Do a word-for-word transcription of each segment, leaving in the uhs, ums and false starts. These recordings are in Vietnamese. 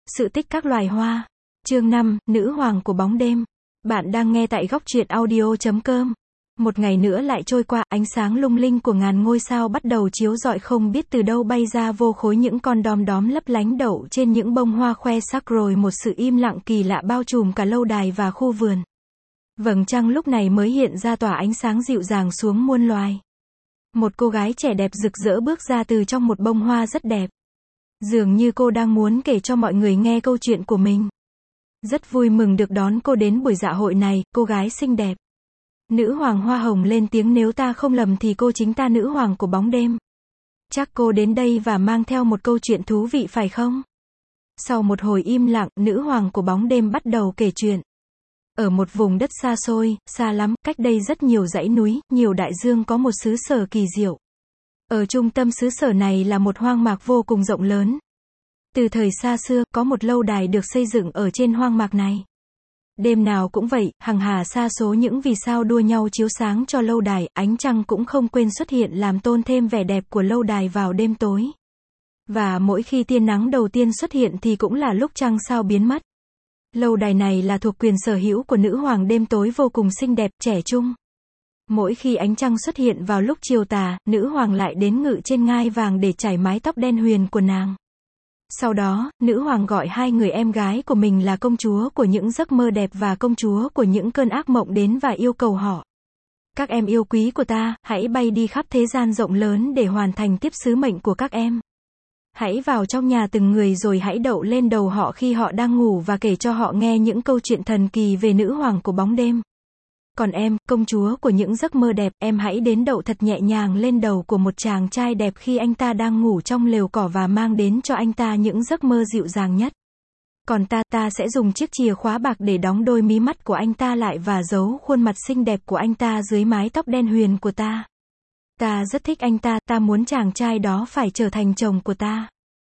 Sự tích các loài hoa. Chương năm, Nữ hoàng của bóng đêm. Bạn đang nghe tại góc truyện audio chấm com. Một ngày nữa lại trôi qua, ánh sáng lung linh của ngàn ngôi sao bắt đầu chiếu rọi, không biết từ đâu bay ra vô khối những con đom đóm lấp lánh đậu trên những bông hoa khoe sắc, rồi một sự im lặng kỳ lạ bao trùm cả lâu đài và khu vườn. Vầng trăng lúc này mới hiện ra tỏa ánh sáng dịu dàng xuống muôn loài. Một cô gái trẻ đẹp rực rỡ bước ra từ trong một bông hoa rất đẹp. Dường như cô đang muốn kể cho mọi người nghe câu chuyện của mình. Rất vui mừng được đón cô đến buổi dạ hội này, cô gái xinh đẹp. Nữ hoàng hoa hồng lên tiếng, nếu ta không lầm thì cô chính ta nữ hoàng của bóng đêm. Chắc cô đến đây và mang theo một câu chuyện thú vị phải không? Sau một hồi im lặng, nữ hoàng của bóng đêm bắt đầu kể chuyện. Ở một vùng đất xa xôi, xa lắm, cách đây rất nhiều dãy núi, nhiều đại dương có một xứ sở kỳ diệu. Ở trung tâm xứ sở này là một hoang mạc vô cùng rộng lớn. Từ thời xa xưa, có một lâu đài được xây dựng ở trên hoang mạc này. Đêm nào cũng vậy, hằng hà sa số những vì sao đua nhau chiếu sáng cho lâu đài, ánh trăng cũng không quên xuất hiện làm tôn thêm vẻ đẹp của lâu đài vào đêm tối. Và mỗi khi tia nắng đầu tiên xuất hiện thì cũng là lúc trăng sao biến mất. Lâu đài này là thuộc quyền sở hữu của nữ hoàng đêm tối vô cùng xinh đẹp, trẻ trung. Mỗi khi ánh trăng xuất hiện vào lúc chiều tà, nữ hoàng lại đến ngự trên ngai vàng để chải mái tóc đen huyền của nàng. Sau đó, nữ hoàng gọi hai người em gái của mình là công chúa của những giấc mơ đẹp và công chúa của những cơn ác mộng đến và yêu cầu họ. Các em yêu quý của ta, hãy bay đi khắp thế gian rộng lớn để hoàn thành tiếp sứ mệnh của các em. Hãy vào trong nhà từng người rồi hãy đậu lên đầu họ khi họ đang ngủ và kể cho họ nghe những câu chuyện thần kỳ về nữ hoàng của bóng đêm. Còn em, công chúa của những giấc mơ đẹp, em hãy đến đậu thật nhẹ nhàng lên đầu của một chàng trai đẹp khi anh ta đang ngủ trong lều cỏ và mang đến cho anh ta những giấc mơ dịu dàng nhất. Còn ta, ta sẽ dùng chiếc chìa khóa bạc để đóng đôi mí mắt của anh ta lại và giấu khuôn mặt xinh đẹp của anh ta dưới mái tóc đen huyền của ta. Ta rất thích anh ta, ta muốn chàng trai đó phải trở thành chồng của ta.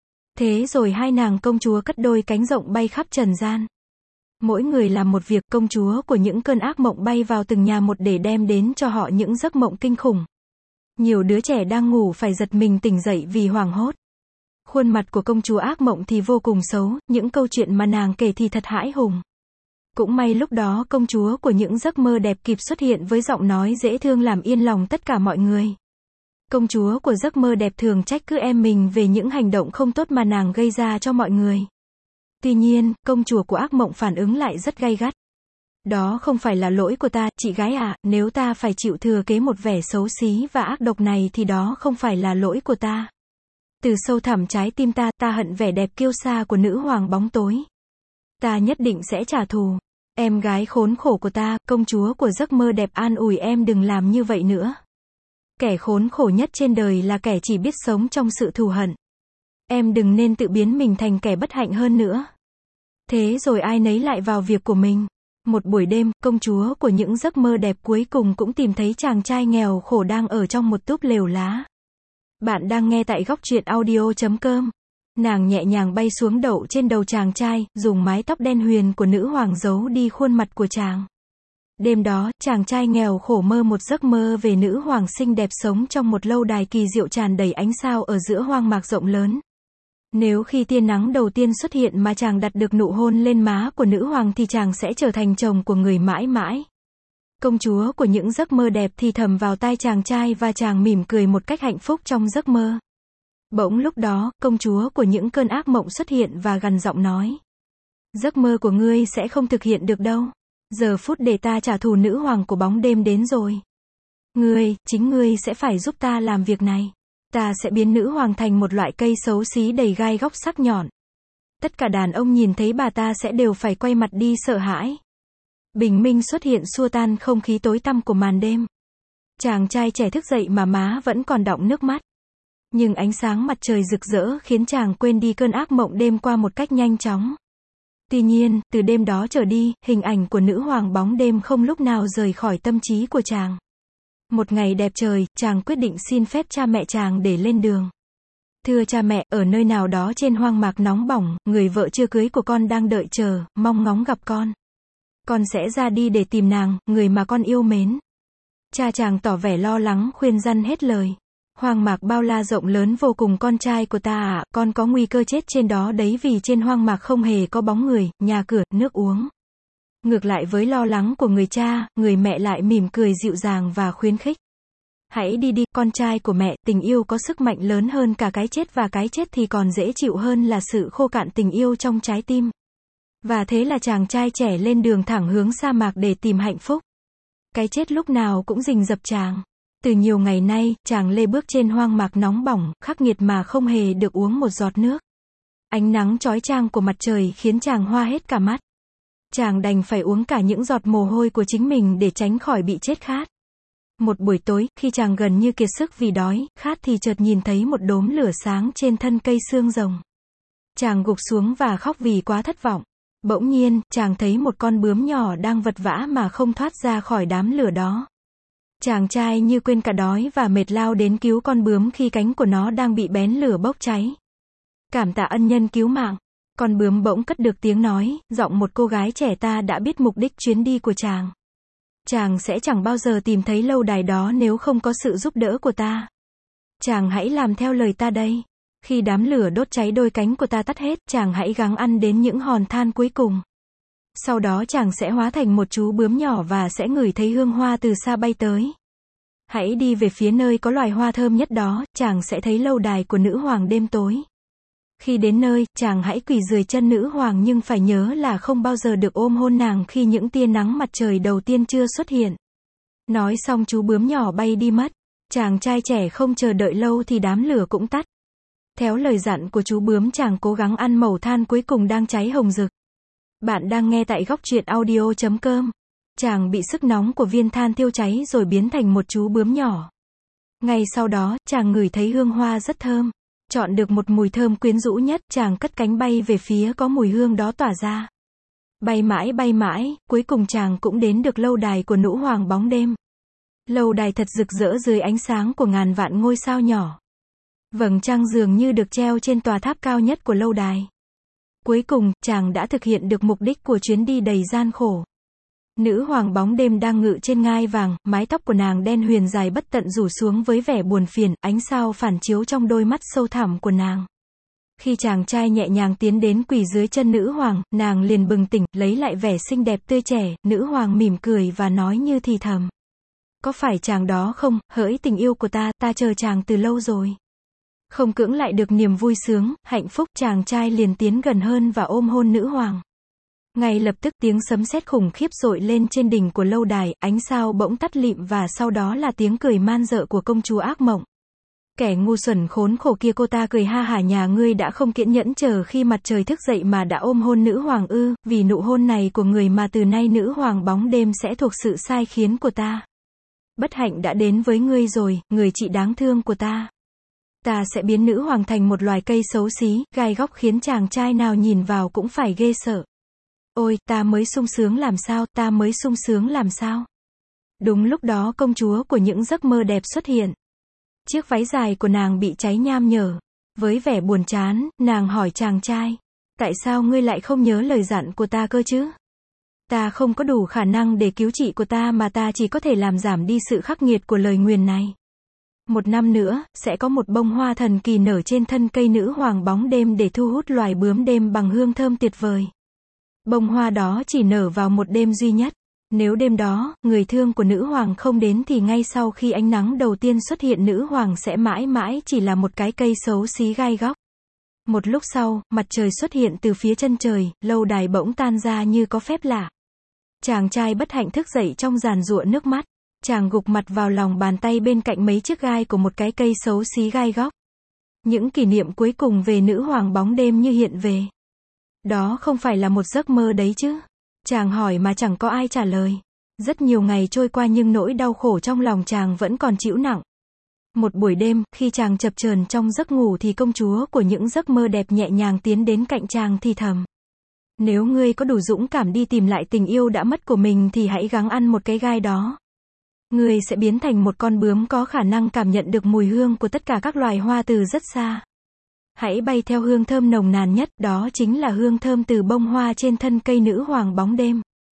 Thế rồi hai nàng công chúa cất đôi cánh rộng bay khắp trần gian. Mỗi người làm một việc, công chúa của những cơn ác mộng bay vào từng nhà một để đem đến cho họ những giấc mộng kinh khủng. Nhiều đứa trẻ đang ngủ phải giật mình tỉnh dậy vì hoảng hốt. Khuôn mặt của công chúa ác mộng thì vô cùng xấu, những câu chuyện mà nàng kể thì thật hãi hùng. Cũng may lúc đó công chúa của những giấc mơ đẹp kịp xuất hiện với giọng nói dễ thương làm yên lòng tất cả mọi người. Công chúa của giấc mơ đẹp thường trách cứ em mình về những hành động không tốt mà nàng gây ra cho mọi người. Tuy nhiên, công chúa của ác mộng phản ứng lại rất gay gắt. Đó không phải là lỗi của ta, chị gái à, nếu ta phải chịu thừa kế một vẻ xấu xí và ác độc này thì đó không phải là lỗi của ta. Từ sâu thẳm trái tim ta, ta hận vẻ đẹp kiêu sa của nữ hoàng bóng tối. Ta nhất định sẽ trả thù. Em gái khốn khổ của ta, công chúa của giấc mơ đẹp an ủi em đừng làm như vậy nữa. Kẻ khốn khổ nhất trên đời là kẻ chỉ biết sống trong sự thù hận. Em đừng nên tự biến mình thành kẻ bất hạnh hơn nữa. Thế rồi ai nấy lại vào việc của mình. Một buổi đêm, công chúa của những giấc mơ đẹp cuối cùng cũng tìm thấy chàng trai nghèo khổ đang ở trong một túp lều lá. Bạn đang nghe tại góc truyện audio chấm com. Nàng nhẹ nhàng bay xuống đậu trên đầu chàng trai, dùng mái tóc đen huyền của nữ hoàng giấu đi khuôn mặt của chàng. Đêm đó, chàng trai nghèo khổ mơ một giấc mơ về nữ hoàng xinh đẹp sống trong một lâu đài kỳ diệu tràn đầy ánh sao ở giữa hoang mạc rộng lớn. Nếu khi tia nắng đầu tiên xuất hiện mà chàng đặt được nụ hôn lên má của nữ hoàng thì chàng sẽ trở thành chồng của người mãi mãi. Công chúa của những giấc mơ đẹp thì thầm vào tai chàng trai và chàng mỉm cười một cách hạnh phúc trong giấc mơ. Bỗng lúc đó, công chúa của những cơn ác mộng xuất hiện và gằn giọng nói. Giấc mơ của ngươi sẽ không thực hiện được đâu. Giờ phút để ta trả thù nữ hoàng của bóng đêm đến rồi. Ngươi, chính ngươi sẽ phải giúp ta làm việc này. Ta sẽ biến nữ hoàng thành một loại cây xấu xí đầy gai góc sắc nhọn. Tất cả đàn ông nhìn thấy bà ta sẽ đều phải quay mặt đi sợ hãi. Bình minh xuất hiện xua tan không khí tối tăm của màn đêm. Chàng trai trẻ thức dậy mà má vẫn còn đọng nước mắt. Nhưng ánh sáng mặt trời rực rỡ khiến chàng quên đi cơn ác mộng đêm qua một cách nhanh chóng. Tuy nhiên, từ đêm đó trở đi, hình ảnh của nữ hoàng bóng đêm không lúc nào rời khỏi tâm trí của chàng. Một ngày đẹp trời, chàng quyết định xin phép cha mẹ chàng để lên đường. Thưa cha mẹ, ở nơi nào đó trên hoang mạc nóng bỏng, người vợ chưa cưới của con đang đợi chờ, mong ngóng gặp con. Con sẽ ra đi để tìm nàng, người mà con yêu mến. Cha chàng tỏ vẻ lo lắng khuyên răn hết lời. Hoang mạc bao la rộng lớn vô cùng con trai của ta ạ, con có nguy cơ chết trên đó đấy vì trên hoang mạc không hề có bóng người, nhà cửa, nước uống. Ngược lại với lo lắng của người cha, người mẹ lại mỉm cười dịu dàng và khuyến khích. Hãy đi đi, con trai của mẹ, tình yêu có sức mạnh lớn hơn cả cái chết và cái chết thì còn dễ chịu hơn là sự khô cạn tình yêu trong trái tim. Và thế là chàng trai trẻ lên đường thẳng hướng sa mạc để tìm hạnh phúc. Cái chết lúc nào cũng rình rập chàng. Từ nhiều ngày nay, chàng lê bước trên hoang mạc nóng bỏng, khắc nghiệt mà không hề được uống một giọt nước. Ánh nắng chói chang của mặt trời khiến chàng hoa hết cả mắt. Chàng đành phải uống cả những giọt mồ hôi của chính mình để tránh khỏi bị chết khát. Một buổi tối, khi chàng gần như kiệt sức vì đói, khát thì chợt nhìn thấy một đốm lửa sáng trên thân cây xương rồng. Chàng gục xuống và khóc vì quá thất vọng. Bỗng nhiên, chàng thấy một con bướm nhỏ đang vật vã mà không thoát ra khỏi đám lửa đó. Chàng trai như quên cả đói và mệt lao đến cứu con bướm khi cánh của nó đang bị bén lửa bốc cháy. Cảm tạ ân nhân cứu mạng. Con bướm bỗng cất được tiếng nói, giọng một cô gái trẻ ta đã biết mục đích chuyến đi của chàng. Chàng sẽ chẳng bao giờ tìm thấy lâu đài đó nếu không có sự giúp đỡ của ta. Chàng hãy làm theo lời ta đây. Khi đám lửa đốt cháy đôi cánh của ta tắt hết, chàng hãy gắng ăn đến những hòn than cuối cùng. Sau đó chàng sẽ hóa thành một chú bướm nhỏ và sẽ ngửi thấy hương hoa từ xa bay tới. Hãy đi về phía nơi có loài hoa thơm nhất đó, chàng sẽ thấy lâu đài của nữ hoàng đêm tối. Khi đến nơi, chàng hãy quỳ dưới chân nữ hoàng nhưng phải nhớ là không bao giờ được ôm hôn nàng khi những tia nắng mặt trời đầu tiên chưa xuất hiện. Nói xong chú bướm nhỏ bay đi mất. Chàng trai trẻ không chờ đợi lâu thì đám lửa cũng tắt. Theo lời dặn của chú bướm, chàng cố gắng ăn mẩu than cuối cùng đang cháy hồng rực. Bạn đang nghe tại góc truyện audio chấm com. Chàng bị sức nóng của viên than thiêu cháy rồi biến thành một chú bướm nhỏ. Ngay sau đó, chàng ngửi thấy hương hoa rất thơm. Chọn được một mùi thơm quyến rũ nhất, chàng cất cánh bay về phía có mùi hương đó tỏa ra. Bay mãi bay mãi, cuối cùng chàng cũng đến được lâu đài của nữ hoàng bóng đêm. Lâu đài thật rực rỡ dưới ánh sáng của ngàn vạn ngôi sao nhỏ. Vầng trăng dường như được treo trên tòa tháp cao nhất của lâu đài. Cuối cùng, chàng đã thực hiện được mục đích của chuyến đi đầy gian khổ. Nữ hoàng bóng đêm đang ngự trên ngai vàng, mái tóc của nàng đen huyền dài bất tận rủ xuống với vẻ buồn phiền, ánh sao phản chiếu trong đôi mắt sâu thẳm của nàng. Khi chàng trai nhẹ nhàng tiến đến quỳ dưới chân nữ hoàng, nàng liền bừng tỉnh, lấy lại vẻ xinh đẹp tươi trẻ, nữ hoàng mỉm cười và nói như thì thầm. Có phải chàng đó không, hỡi tình yêu của ta, ta chờ chàng từ lâu rồi. Không cưỡng lại được niềm vui sướng, hạnh phúc, chàng trai liền tiến gần hơn và ôm hôn nữ hoàng. Ngay lập tức tiếng sấm sét khủng khiếp dội lên trên đỉnh của lâu đài, ánh sao bỗng tắt lịm và sau đó là tiếng cười man dợ của công chúa ác mộng. Kẻ ngu xuẩn khốn khổ kia, cô ta cười ha hả, nhà ngươi đã không kiên nhẫn chờ khi mặt trời thức dậy mà đã ôm hôn nữ hoàng ư, vì nụ hôn này của người mà từ nay nữ hoàng bóng đêm sẽ thuộc sự sai khiến của ta. Bất hạnh đã đến với ngươi rồi, người chị đáng thương của ta. Ta sẽ biến nữ hoàng thành một loài cây xấu xí, gai góc khiến chàng trai nào nhìn vào cũng phải ghê sợ. Ôi, ta mới sung sướng làm sao, ta mới sung sướng làm sao. Đúng lúc đó công chúa của những giấc mơ đẹp xuất hiện. Chiếc váy dài của nàng bị cháy nham nhở. Với vẻ buồn chán, nàng hỏi chàng trai. Tại sao ngươi lại không nhớ lời dặn của ta cơ chứ? Ta không có đủ khả năng để cứu chị của ta mà ta chỉ có thể làm giảm đi sự khắc nghiệt của lời nguyền này. Một năm nữa, sẽ có một bông hoa thần kỳ nở trên thân cây nữ hoàng bóng đêm để thu hút loài bướm đêm bằng hương thơm tuyệt vời. Bông hoa đó chỉ nở vào một đêm duy nhất. Nếu đêm đó, người thương của nữ hoàng không đến thì ngay sau khi ánh nắng đầu tiên xuất hiện, nữ hoàng sẽ mãi mãi chỉ là một cái cây xấu xí gai góc. Một lúc sau, mặt trời xuất hiện từ phía chân trời, lâu đài bỗng tan ra như có phép lạ. Chàng trai bất hạnh thức dậy trong giàn giụa nước mắt. Chàng gục mặt vào lòng bàn tay bên cạnh mấy chiếc gai của một cái cây xấu xí gai góc. Những kỷ niệm cuối cùng về nữ hoàng bóng đêm như hiện về. Đó không phải là một giấc mơ đấy chứ? Chàng hỏi mà chẳng có ai trả lời. Rất nhiều ngày trôi qua nhưng nỗi đau khổ trong lòng chàng vẫn còn chịu nặng. Một buổi đêm, khi chàng chập chờn trong giấc ngủ thì công chúa của những giấc mơ đẹp nhẹ nhàng tiến đến cạnh chàng thì thầm. Nếu ngươi có đủ dũng cảm đi tìm lại tình yêu đã mất của mình thì hãy gắng ăn một cái gai đó. Ngươi sẽ biến thành một con bướm có khả năng cảm nhận được mùi hương của tất cả các loài hoa từ rất xa. Hãy bay theo hương thơm nồng nàn nhất, đó chính là hương thơm từ bông hoa trên thân cây nữ hoàng bóng đêm.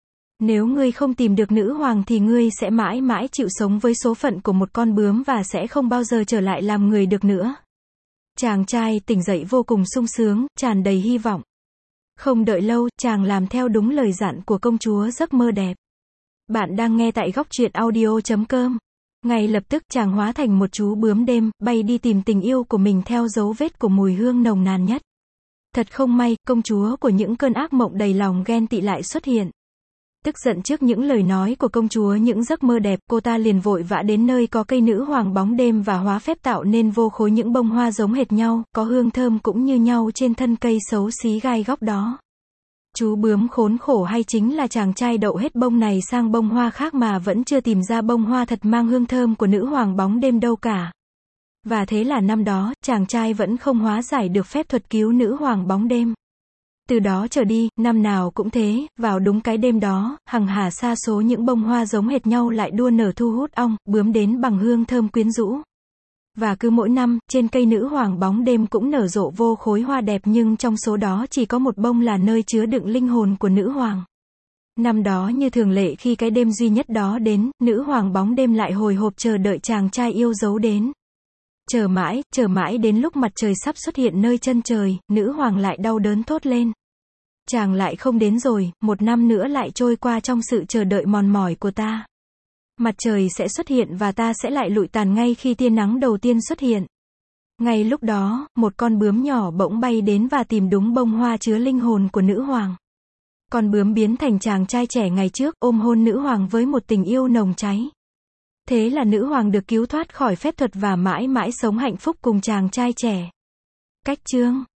Nếu ngươi không tìm được nữ hoàng thì ngươi sẽ mãi mãi chịu sống với số phận của một con bướm và sẽ không bao giờ trở lại làm người được nữa. Chàng trai tỉnh dậy vô cùng sung sướng, tràn đầy hy vọng. Không đợi lâu, chàng làm theo đúng lời dặn của công chúa giấc mơ đẹp. Bạn đang nghe tại góc truyện audio chấm com. Ngay lập tức chàng hóa thành một chú bướm đêm, bay đi tìm tình yêu của mình theo dấu vết của mùi hương nồng nàn nhất. Thật không may, công chúa của những cơn ác mộng đầy lòng ghen tị lại xuất hiện. Tức giận trước những lời nói của công chúa những giấc mơ đẹp, cô ta liền vội vã đến nơi có cây nữ hoàng bóng đêm và hóa phép tạo nên vô khối những bông hoa giống hệt nhau, có hương thơm cũng như nhau trên thân cây xấu xí gai góc đó. Chú bướm khốn khổ hay chính là chàng trai đậu hết bông này sang bông hoa khác mà vẫn chưa tìm ra bông hoa thật mang hương thơm của nữ hoàng bóng đêm đâu cả. Và thế là năm đó, chàng trai vẫn không hóa giải được phép thuật cứu nữ hoàng bóng đêm. Từ đó trở đi, năm nào cũng thế, vào đúng cái đêm đó, hằng hà sa số những bông hoa giống hệt nhau lại đua nở thu hút ong, bướm đến bằng hương thơm quyến rũ. Và cứ mỗi năm, trên cây nữ hoàng bóng đêm cũng nở rộ vô khối hoa đẹp nhưng trong số đó chỉ có một bông là nơi chứa đựng linh hồn của nữ hoàng. Năm đó như thường lệ khi cái đêm duy nhất đó đến, nữ hoàng bóng đêm lại hồi hộp chờ đợi chàng trai yêu dấu đến. Chờ mãi, chờ mãi đến lúc mặt trời sắp xuất hiện nơi chân trời, nữ hoàng lại đau đớn thốt lên. Chàng lại không đến rồi, một năm nữa lại trôi qua trong sự chờ đợi mòn mỏi của ta. Mặt trời sẽ xuất hiện và ta sẽ lại lụi tàn ngay khi tia nắng đầu tiên xuất hiện. Ngay lúc đó, một con bướm nhỏ bỗng bay đến và tìm đúng bông hoa chứa linh hồn của nữ hoàng. Con bướm biến thành chàng trai trẻ ngày trước, ôm hôn nữ hoàng với một tình yêu nồng cháy. Thế là nữ hoàng được cứu thoát khỏi phép thuật và mãi mãi sống hạnh phúc cùng chàng trai trẻ. Cách chương